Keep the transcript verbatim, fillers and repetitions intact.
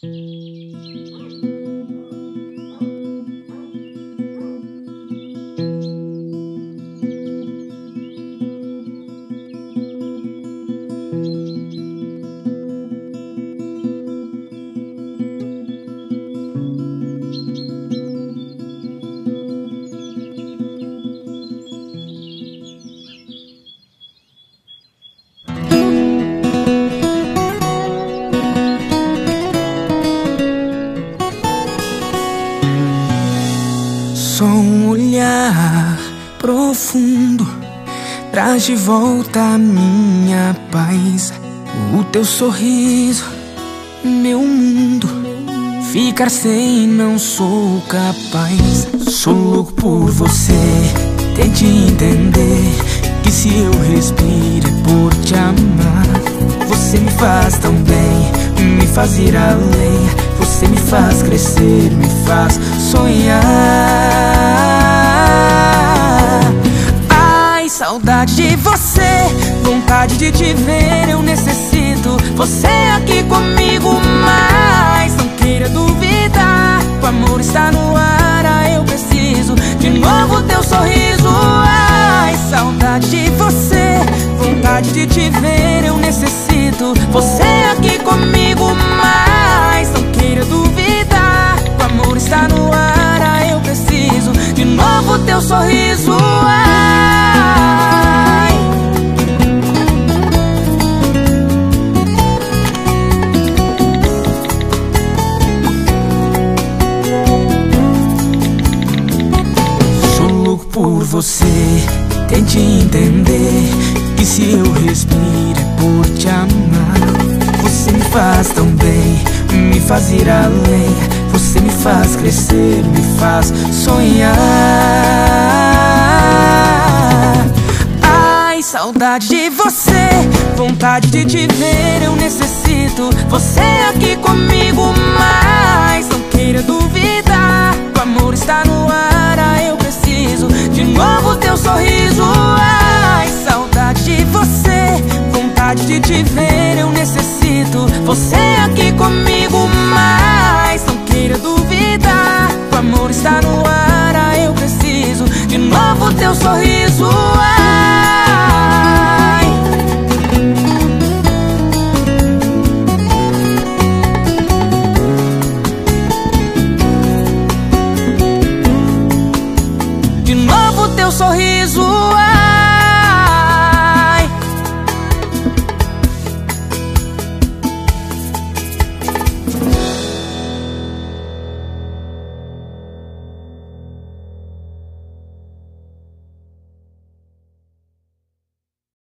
Só um olhar profundo traz de volta a minha paz. O teu sorriso, meu mundo. Ficar sem não sou capaz. Sou louco por você, tente entender que se eu respiro é por te amar. Você me faz tão bem, me faz ir além. Você me faz crescer, me faz sonhar. Ai, saudade de você, vontade de te ver, eu necessito você aqui comigo, mas não queira duvidar, o amor está no ar, ah, eu preciso de novo teu sorriso. Ai, saudade de você, vontade de te ver, eu necessito você aqui comigo, mas não queira duvidar, o amor está no ar, ah, eu preciso de novo teu sorriso. Ai, sou louco por você, tente entender que se eu respiro é por te amar. Você me faz tão bem, me faz ir além. Você me faz crescer, me faz sonhar. Ai, saudade de você, vontade de te ver, eu necessito você aqui comigo, mas não queira duvidar, o amor está no ar, ah, eu preciso de novo teu sorriso. Ai, saudade de você, vontade de te ver, eu necessito você aqui comigo,